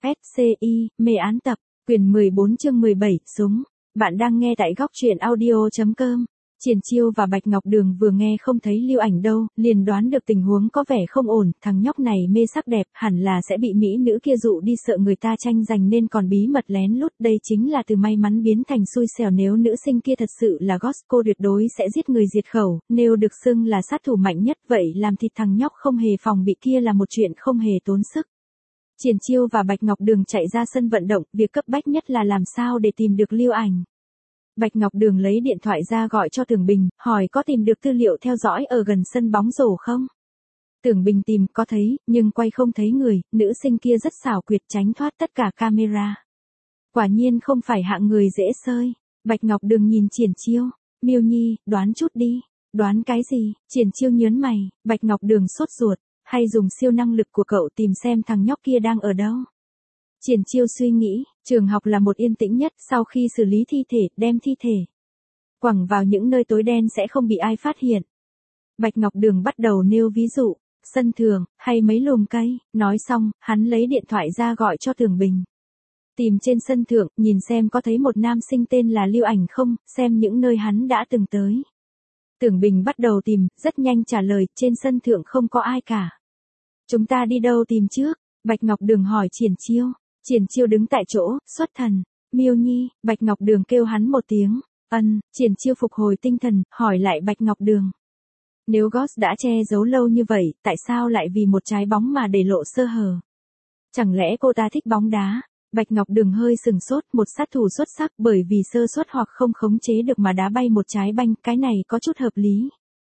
SCI, mê án tập, quyển 14 chương 17, súng. Bạn đang nghe tại góc truyện audio.com. Triển Chiêu và Bạch Ngọc Đường vừa nghe không thấy Lưu Ảnh đâu, liền đoán được tình huống có vẻ không ổn, thằng nhóc này mê sắc đẹp, hẳn là sẽ bị mỹ nữ kia dụ đi, sợ người ta tranh giành nên còn bí mật lén lút, đây chính là từ may mắn biến thành xui xẻo. Nếu nữ sinh kia thật sự là Ghost, cô tuyệt đối sẽ giết người diệt khẩu, nếu được xưng là sát thủ mạnh nhất, vậy làm thịt thằng nhóc không hề phòng bị kia là một chuyện không hề tốn sức. Triển Chiêu và Bạch Ngọc Đường chạy ra sân vận động, việc cấp bách nhất là làm sao để tìm được Lưu Ảnh. Bạch Ngọc Đường lấy điện thoại ra gọi cho Tưởng Bình, hỏi có tìm được tư liệu theo dõi ở gần sân bóng rổ không? Tưởng Bình tìm, có thấy, nhưng quay không thấy người, nữ sinh kia rất xảo quyệt tránh thoát tất cả camera. Quả nhiên không phải hạng người dễ sơi. Bạch Ngọc Đường nhìn Triển Chiêu, Miêu Nhi, đoán chút đi. Đoán cái gì? Triển Chiêu nhớn mày, Bạch Ngọc Đường sốt ruột, hay dùng siêu năng lực của cậu tìm xem thằng nhóc kia đang ở đâu? Triển Chiêu suy nghĩ, trường học là một yên tĩnh nhất, sau khi xử lý thi thể, đem thi thể quẳng vào những nơi tối đen sẽ không bị ai phát hiện. Bạch Ngọc Đường bắt đầu nêu ví dụ, sân thường, hay mấy lùm cây, nói xong, hắn lấy điện thoại ra gọi cho Tưởng Bình. Tìm trên sân thượng, nhìn xem có thấy một nam sinh tên là Lưu Ảnh không, xem những nơi hắn đã từng tới. Tưởng Bình bắt đầu tìm, rất nhanh trả lời, trên sân thượng không có ai cả. Chúng ta đi đâu tìm trước? Bạch Ngọc Đường hỏi Triển Chiêu. Triển Chiêu đứng tại chỗ, xuất thần. Miêu Nhi, Bạch Ngọc Đường kêu hắn một tiếng. Triển Chiêu phục hồi tinh thần, hỏi lại Bạch Ngọc Đường. Nếu Ghost đã che giấu lâu như vậy, tại sao lại vì một trái bóng mà để lộ sơ hở? Chẳng lẽ cô ta thích bóng đá? Bạch Ngọc Đường hơi sừng sốt, một sát thủ xuất sắc bởi vì sơ suất hoặc không khống chế được mà đá bay một trái banh, cái này có chút hợp lý.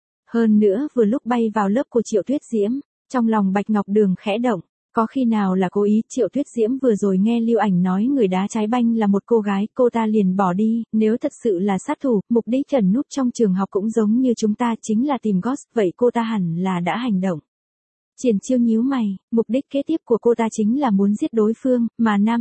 Hơn nữa vừa lúc bay vào lớp của Triệu Tuyết Diễm, trong lòng Bạch Ngọc Đường khẽ động. Có khi nào là cố ý? Triệu Tuyết Diễm vừa rồi nghe Lưu Ảnh nói người đá trái banh là một cô gái, cô ta liền bỏ đi, nếu thật sự là sát thủ, mục đích ẩn núp trong trường học cũng giống như chúng ta, chính là tìm Ghost, vậy cô ta hẳn là đã hành động. Triển Chiêu nhíu mày, mục đích kế tiếp của cô ta chính là muốn giết đối phương, mà nam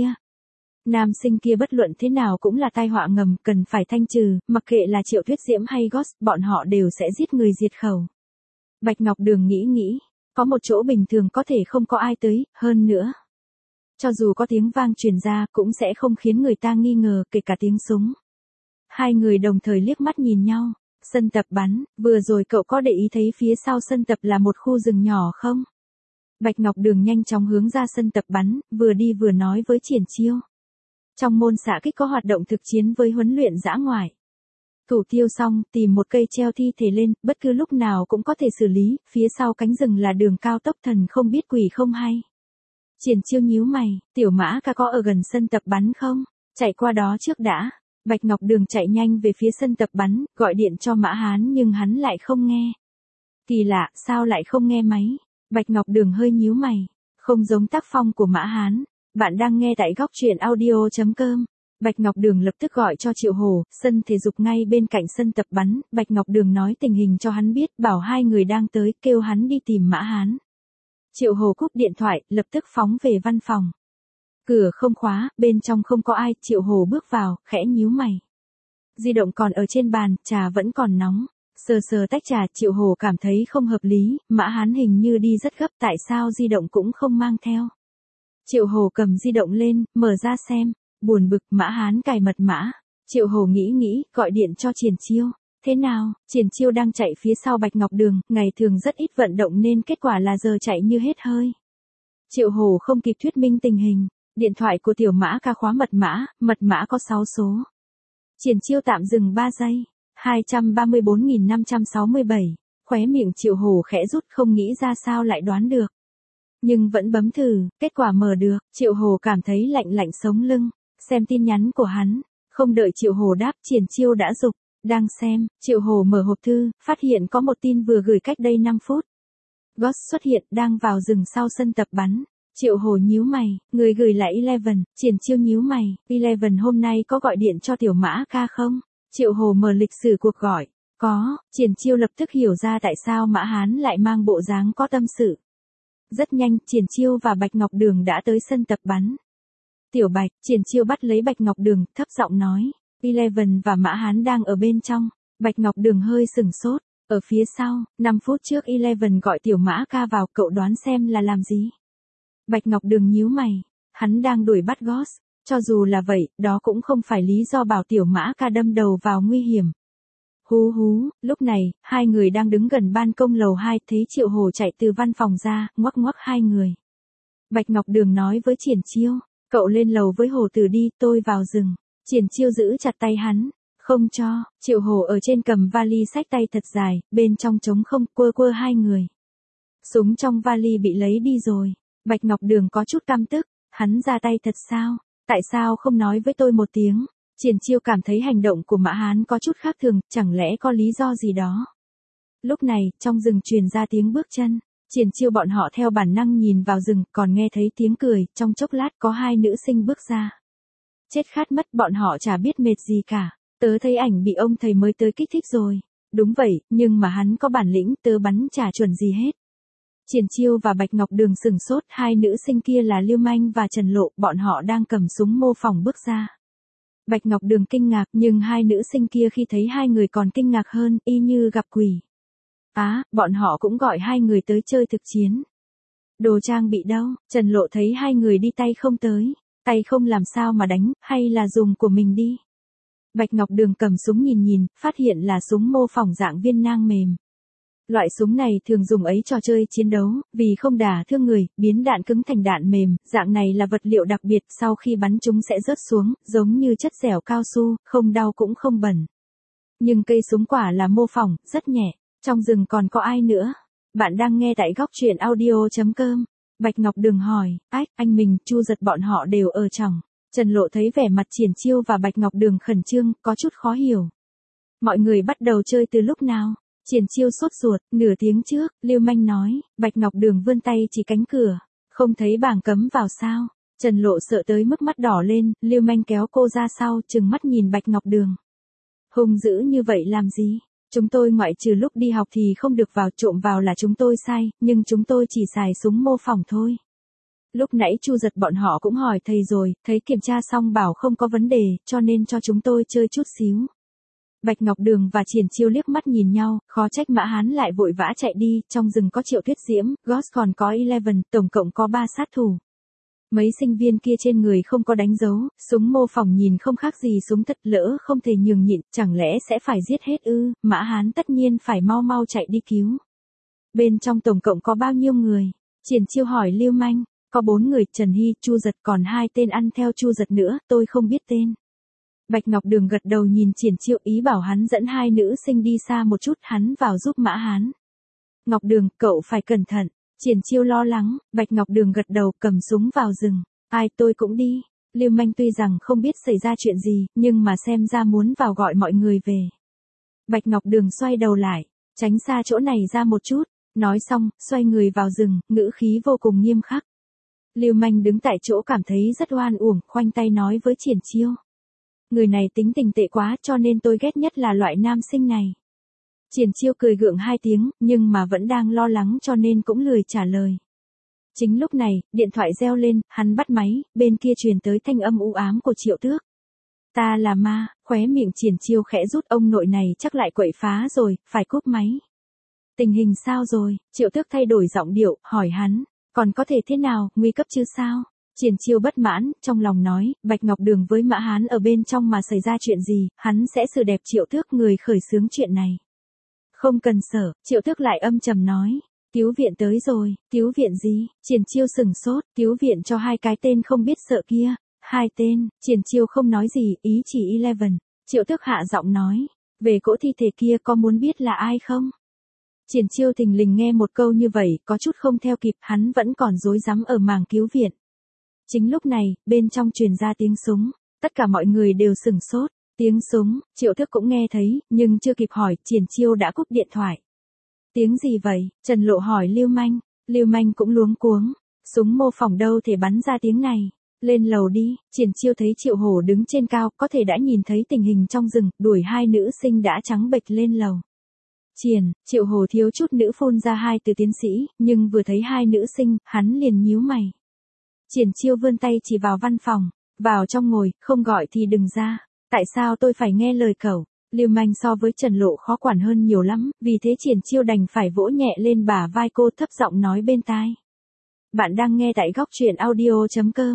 sinh kia bất luận thế nào cũng là tai họa ngầm, cần phải thanh trừ, mặc kệ là Triệu Tuyết Diễm hay Ghost, bọn họ đều sẽ giết người diệt khẩu. Bạch Ngọc Đường nghĩ. Có một chỗ bình thường có thể không có ai tới, hơn nữa. Cho dù có tiếng vang truyền ra cũng sẽ không khiến người ta nghi ngờ, kể cả tiếng súng. Hai người đồng thời liếc mắt nhìn nhau. Sân tập bắn, vừa rồi cậu có để ý thấy phía sau sân tập là một khu rừng nhỏ không? Bạch Ngọc Đường nhanh chóng hướng ra sân tập bắn, vừa đi vừa nói với Triển Chiêu. Trong môn xạ kích có hoạt động thực chiến với huấn luyện dã ngoại. Thủ tiêu xong, tìm một cây treo thi thể lên, bất cứ lúc nào cũng có thể xử lý, phía sau cánh rừng là đường cao tốc, thần không biết quỷ không hay. Triển Chiêu nhíu mày, Tiểu Mã ca có ở gần sân tập bắn không? Chạy qua đó trước đã. Bạch Ngọc Đường chạy nhanh về phía sân tập bắn, gọi điện cho Mã Hán nhưng hắn lại không nghe. Kỳ lạ, sao lại không nghe máy? Bạch Ngọc Đường hơi nhíu mày, không giống tác phong của Mã Hán. Bạn đang nghe tại góc truyện audio.com. Bạch Ngọc Đường lập tức gọi cho Triệu Hồ, sân thể dục ngay bên cạnh sân tập bắn, Bạch Ngọc Đường nói tình hình cho hắn biết, bảo hai người đang tới, kêu hắn đi tìm Mã Hán. Triệu Hồ cúp điện thoại, lập tức phóng về văn phòng. Cửa không khóa, bên trong không có ai, Triệu Hồ bước vào, khẽ nhíu mày. Di động còn ở trên bàn, trà vẫn còn nóng. Sờ tách trà, Triệu Hồ cảm thấy không hợp lý, Mã Hán hình như đi rất gấp, tại sao di động cũng không mang theo. Triệu Hồ cầm di động lên, mở ra xem. Buồn bực, Mã Hán cài mật mã. Triệu Hồ nghĩ, gọi điện cho Triển Chiêu. Thế nào? Triển Chiêu đang chạy phía sau Bạch Ngọc Đường, ngày thường rất ít vận động nên kết quả là giờ chạy như hết hơi. Triệu Hồ không kịp thuyết minh tình hình. Điện thoại của Tiểu Mã ca khóa mật mã có 6 số. Triển Chiêu tạm dừng 3 giây. 234.567. Khóe miệng Triệu Hồ khẽ rút, không nghĩ ra sao lại đoán được. Nhưng vẫn bấm thử, kết quả mở được. Triệu Hồ cảm thấy lạnh sống lưng. Xem tin nhắn của hắn, không đợi Triệu Hồ đáp, Triển Chiêu đã giục, đang xem. Triệu Hồ mở hộp thư, phát hiện có một tin vừa gửi cách đây 5 phút. Ghost xuất hiện, đang vào rừng sau sân tập bắn. Triệu Hồ nhíu mày, người gửi là Eleven. Triển Chiêu nhíu mày, Eleven hôm nay có gọi điện cho Tiểu Mã ca không? Triệu Hồ mở lịch sử cuộc gọi, có. Triển Chiêu lập tức hiểu ra tại sao Mã Hán lại mang bộ dáng có tâm sự. Rất nhanh, Triển Chiêu và Bạch Ngọc Đường đã tới sân tập bắn. Tiểu Bạch, Triển Chiêu bắt lấy Bạch Ngọc Đường, thấp giọng nói. Eleven và Mã Hán đang ở bên trong. Bạch Ngọc Đường hơi sừng sốt. Ở phía sau, 5 phút trước Eleven gọi Tiểu Mã ca vào, cậu đoán xem là làm gì? Bạch Ngọc Đường nhíu mày. hắn đang đuổi bắt Ghost. Cho dù là vậy, đó cũng không phải lý do bảo Tiểu Mã Ca đâm đầu vào nguy hiểm. Hú hú, lúc này, hai người đang đứng gần ban công lầu 2, thấy Triệu Hồ chạy từ văn phòng ra, ngoắc ngoắc hai người. Bạch Ngọc Đường nói với Triển Chiêu, cậu lên lầu với Hồ Tử đi, tôi vào rừng. Triển Chiêu giữ chặt tay hắn, không cho. Triệu Hồ ở trên cầm vali xách tay thật dài, bên trong trống không, quơ quơ hai người. Súng trong vali bị lấy đi rồi. Bạch Ngọc Đường có chút căm tức, hắn ra tay thật sao? Tại sao không nói với tôi một tiếng? Triển Chiêu cảm thấy hành động của Mã Hán có chút khác thường, chẳng lẽ có lý do gì đó. Lúc này, trong rừng truyền ra tiếng bước chân. Triển Chiêu bọn họ theo bản năng nhìn vào rừng, còn nghe thấy tiếng cười, trong chốc lát có hai nữ sinh bước ra. Chết khát mất, bọn họ chả biết mệt gì cả. Tớ thấy ảnh bị ông thầy mới tới kích thích rồi. Đúng vậy, nhưng mà hắn có bản lĩnh, tớ bắn chả chuẩn gì hết. Triển Chiêu và Bạch Ngọc Đường sửng sốt, hai nữ sinh kia là Lưu Manh và Trần Lộ, bọn họ đang cầm súng mô phỏng bước ra. Bạch Ngọc Đường kinh ngạc, nhưng hai nữ sinh kia khi thấy hai người còn kinh ngạc hơn, y như gặp quỷ. Bọn họ cũng gọi hai người tới chơi thực chiến. Đồ trang bị đâu? Trần Lộ thấy hai người đi tay không tới. Tay không làm sao mà đánh, hay là dùng của mình đi. Bạch Ngọc Đường cầm súng nhìn, phát hiện là súng mô phỏng dạng viên nang mềm. Loại súng này thường dùng ấy trò chơi chiến đấu, vì không đả thương người, biến đạn cứng thành đạn mềm, dạng này là vật liệu đặc biệt, sau khi bắn chúng sẽ rớt xuống, giống như chất dẻo cao su, không đau cũng không bẩn. Nhưng cây súng quả là mô phỏng, rất nhẹ. Trong rừng còn có ai nữa? Bạn đang nghe tại góc truyện audio.com. Bạch Ngọc Đường hỏi, anh mình, Chu Giật bọn họ đều ở trong. Trần Lộ thấy vẻ mặt Triển Chiêu và Bạch Ngọc Đường khẩn trương, có chút khó hiểu. Mọi người bắt đầu chơi từ lúc nào? Triển Chiêu sốt ruột, nửa tiếng trước, Lưu Manh nói. Bạch Ngọc Đường vươn tay chỉ cánh cửa. Không thấy bảng cấm vào sao? Trần Lộ sợ tới mức mắt đỏ lên, Lưu Manh kéo cô ra sau, trừng mắt nhìn Bạch Ngọc Đường. Hung dữ như vậy làm gì? Chúng tôi ngoại trừ lúc đi học thì không được vào, trộm vào là chúng tôi sai, nhưng chúng tôi chỉ xài súng mô phỏng thôi. Lúc nãy Chu Giật bọn họ cũng hỏi thầy rồi, thấy kiểm tra xong bảo không có vấn đề, cho nên cho chúng tôi chơi chút xíu. Bạch Ngọc Đường và Triển Chiêu liếc mắt nhìn nhau, khó trách Mã Hán lại vội vã chạy đi, trong rừng có Triệu Tuyết Diễm, Ghost còn có Eleven, tổng cộng có 3 sát thủ. Mấy sinh viên kia trên người không có đánh dấu, súng mô phỏng nhìn không khác gì súng thật, lỡ không thể nhường nhịn, chẳng lẽ sẽ phải giết hết ư? Mã Hán tất nhiên phải mau chạy đi cứu. Bên trong tổng cộng có bao nhiêu người? Triển Chiêu hỏi Lưu Manh. Có 4 người, Trần Hy, Chu Giật, còn 2 tên ăn theo Chu Giật nữa, tôi không biết tên. Bạch Ngọc Đường gật đầu nhìn Triển Chiêu, ý bảo hắn dẫn hai nữ sinh đi xa một chút, hắn vào giúp Mã Hán. Ngọc Đường, cậu phải cẩn thận. Triển Chiêu lo lắng, Bạch Ngọc Đường gật đầu, cầm súng vào rừng. Tôi cũng đi. Lưu Manh tuy rằng không biết xảy ra chuyện gì, nhưng mà xem ra muốn vào gọi mọi người về. Bạch Ngọc Đường xoay đầu lại, tránh xa chỗ này ra một chút. Nói xong, xoay người vào rừng, ngữ khí vô cùng nghiêm khắc. Lưu Manh đứng tại chỗ cảm thấy rất oan uổng, khoanh tay nói với Triển Chiêu. Người này tính tình tệ quá, cho nên tôi ghét nhất là loại nam sinh này. Triển Chiêu cười gượng 2 tiếng, nhưng mà vẫn đang lo lắng cho nên cũng lười trả lời. Chính lúc này, điện thoại reo lên, hắn bắt máy, bên kia truyền tới thanh âm u ám của Triệu Tước. Ta là ma, khóe miệng Triển Chiêu khẽ rút, ông nội này chắc lại quậy phá rồi, phải cúp máy. Tình hình sao rồi? Triệu Tước thay đổi giọng điệu, hỏi hắn. Còn có thể thế nào, nguy cấp chứ sao? Triển Chiêu bất mãn, trong lòng nói, Bạch Ngọc Đường với Mã Hán ở bên trong mà xảy ra chuyện gì, hắn sẽ xử đẹp Triệu Tước, người khởi xướng chuyện này. Không cần sợ, Triệu Tước lại âm trầm nói. Cứu viện tới rồi, cứu viện gì? Triển Chiêu sừng sốt, cứu viện cho 2 cái tên không biết sợ kia. 2 tên, Triển Chiêu không nói gì, ý chỉ Eleven. Triệu Tước hạ giọng nói, về cỗ thi thể kia có muốn biết là ai không? Triển Chiêu thình lình nghe một câu như vậy, có chút không theo kịp, hắn vẫn còn rối rắm ở màng cứu viện. Chính lúc này, bên trong truyền ra tiếng súng, tất cả mọi người đều sửng sốt, tiếng súng, Triệu Tước cũng nghe thấy, nhưng chưa kịp hỏi, Triển Chiêu đã cúp điện thoại. Tiếng gì vậy? Trần Lộ hỏi Lưu Manh, Lưu Manh cũng luống cuống, súng mô phỏng đâu thể bắn ra tiếng này. Lên lầu đi. Triển Chiêu thấy Triệu Hổ đứng trên cao, có thể đã nhìn thấy tình hình trong rừng, đuổi 2 nữ sinh đã trắng bệch lên lầu. Triệu Hồ thiếu chút nữa phun ra 2 từ tiến sĩ, nhưng vừa thấy 2 nữ sinh, hắn liền nhíu mày. Triển Chiêu vươn tay chỉ vào văn phòng, vào trong ngồi, không gọi thì đừng ra. Tại sao tôi phải nghe lời cậu? Lưu Manh so với Trần Lộ khó quản hơn nhiều lắm, vì thế Triển Chiêu đành phải vỗ nhẹ lên bả vai cô, thấp giọng nói bên tai. Bạn đang nghe tại góc truyện audio.com.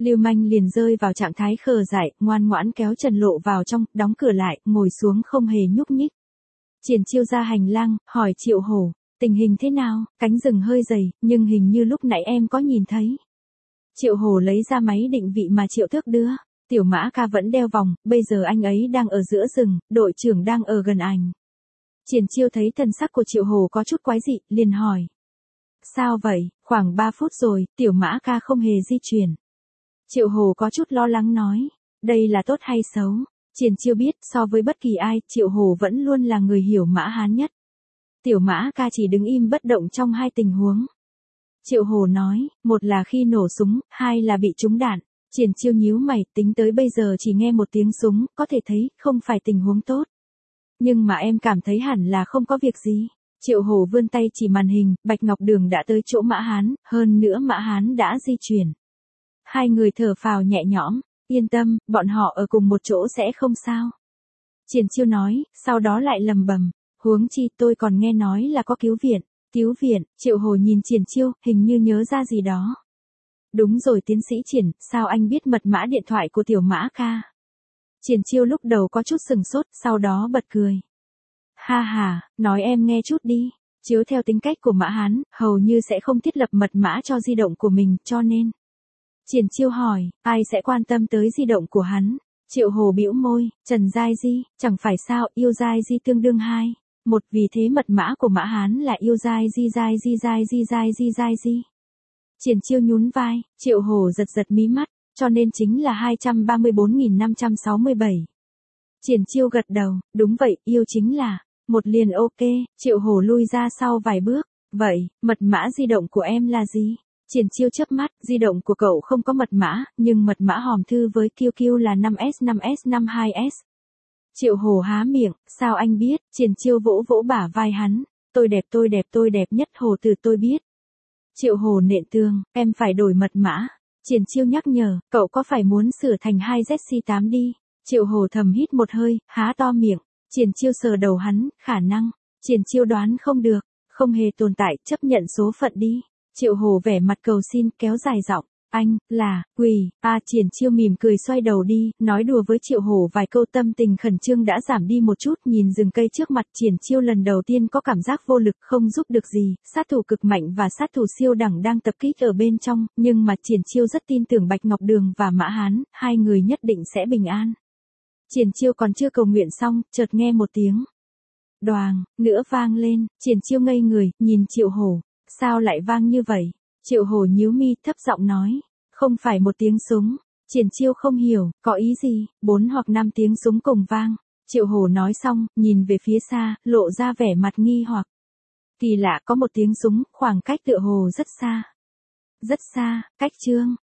Lưu Manh liền rơi vào trạng thái khờ dại, ngoan ngoãn kéo Trần Lộ vào trong, đóng cửa lại, ngồi xuống không hề nhúc nhích. Triển Chiêu ra hành lang, hỏi Triệu Hổ, tình hình thế nào, cánh rừng hơi dày, nhưng hình như lúc nãy em có nhìn thấy. Triệu Hổ lấy ra máy định vị mà Triệu Thước đưa, Tiểu Mã Ca vẫn đeo vòng, bây giờ anh ấy đang ở giữa rừng, đội trưởng đang ở gần ảnh. Triển Chiêu thấy thần sắc của Triệu Hổ có chút quái dị, liền hỏi. Sao vậy, khoảng 3 phút rồi, Tiểu Mã Ca không hề di chuyển. Triệu Hổ có chút lo lắng nói, đây là tốt hay xấu? Triển Chiêu biết, so với bất kỳ ai, Triệu Hổ vẫn luôn là người hiểu Mã Hán nhất. Tiểu Mã Ca chỉ đứng im bất động trong hai tình huống. Triệu Hổ nói, một là khi nổ súng, hai là bị trúng đạn. Triển Chiêu nhíu mày, tính tới bây giờ chỉ nghe một tiếng súng, có thể thấy, không phải tình huống tốt. Nhưng mà em cảm thấy hẳn là không có việc gì. Triệu Hổ vươn tay chỉ màn hình, Bạch Ngọc Đường đã tới chỗ Mã Hán, hơn nữa Mã Hán đã di chuyển. Hai người thở phào nhẹ nhõm, yên tâm, bọn họ ở cùng một chỗ sẽ không sao. Triển Chiêu nói, sau đó lại lầm bầm, huống chi tôi còn nghe nói là có cứu viện. Cứu viện, Triệu Hổ nhìn Triển Chiêu, hình như nhớ ra gì đó. Đúng rồi tiến sĩ Triển, sao anh biết mật mã điện thoại của Tiểu Mã Ca? Triển Chiêu lúc đầu có chút sừng sốt, sau đó bật cười. Ha ha, nói em nghe chút đi. Chiếu theo tính cách của Mã Hán, hầu như sẽ không thiết lập mật mã cho di động của mình, cho nên. Triển Chiêu hỏi, ai sẽ quan tâm tới di động của hắn? Triệu Hổ bĩu môi, Trần Giai Di, chẳng phải sao, yêu Giai Di tương đương 2. Một vì thế mật mã của Mã Hán là yêu Giai Di Giai Di Giai Di Giai Di Giai Di. Triển Chiêu nhún vai, Triệu Hổ giật giật mí mắt, cho nên chính là 234.567. Triển Chiêu gật đầu, đúng vậy, yêu chính là, một liền ok, Triệu Hổ lui ra sau vài bước, vậy, mật mã di động của em là gì? Triển Chiêu chớp mắt, di động của cậu không có mật mã, nhưng mật mã hòm thư với QQ là 5S5S52S. Triệu Hổ há miệng, sao anh biết? Triển Chiêu vỗ vỗ bả vai hắn, tôi đẹp nhất Hồ Tử tôi biết. Triệu Hổ nện tường, em phải đổi mật mã. Triển Chiêu nhắc nhở, cậu có phải muốn sửa thành 2ZC8 đi? Triệu Hổ thầm hít một hơi, há to miệng. Triển Chiêu sờ đầu hắn, khả năng. Triển Chiêu đoán không được, không hề tồn tại, chấp nhận số phận đi. Triệu Hổ vẻ mặt cầu xin, kéo dài giọng, anh, là, quỳ, Triển Chiêu mỉm cười xoay đầu đi, nói đùa với Triệu Hổ vài câu tâm tình khẩn trương đã giảm đi một chút, nhìn rừng cây trước mặt Triển Chiêu lần đầu tiên có cảm giác vô lực không giúp được gì, sát thủ cực mạnh và sát thủ siêu đẳng đang tập kích ở bên trong, nhưng mà Triển Chiêu rất tin tưởng Bạch Ngọc Đường và Mã Hán, hai người nhất định sẽ bình an. Triển Chiêu còn chưa cầu nguyện xong, chợt nghe một tiếng. Đoàng, nữa vang lên, Triển Chiêu ngây người, nhìn Triệu Hổ, sao lại vang như vậy? Triệu Hổ nhíu mi, thấp giọng nói, không phải một tiếng súng. Triển Chiêu không hiểu, có ý gì, 4 hoặc 5 tiếng súng cùng vang. Triệu Hổ nói xong, nhìn về phía xa, lộ ra vẻ mặt nghi hoặc. Kỳ lạ có một tiếng súng, khoảng cách tựa hồ rất xa. Rất xa, cách Trương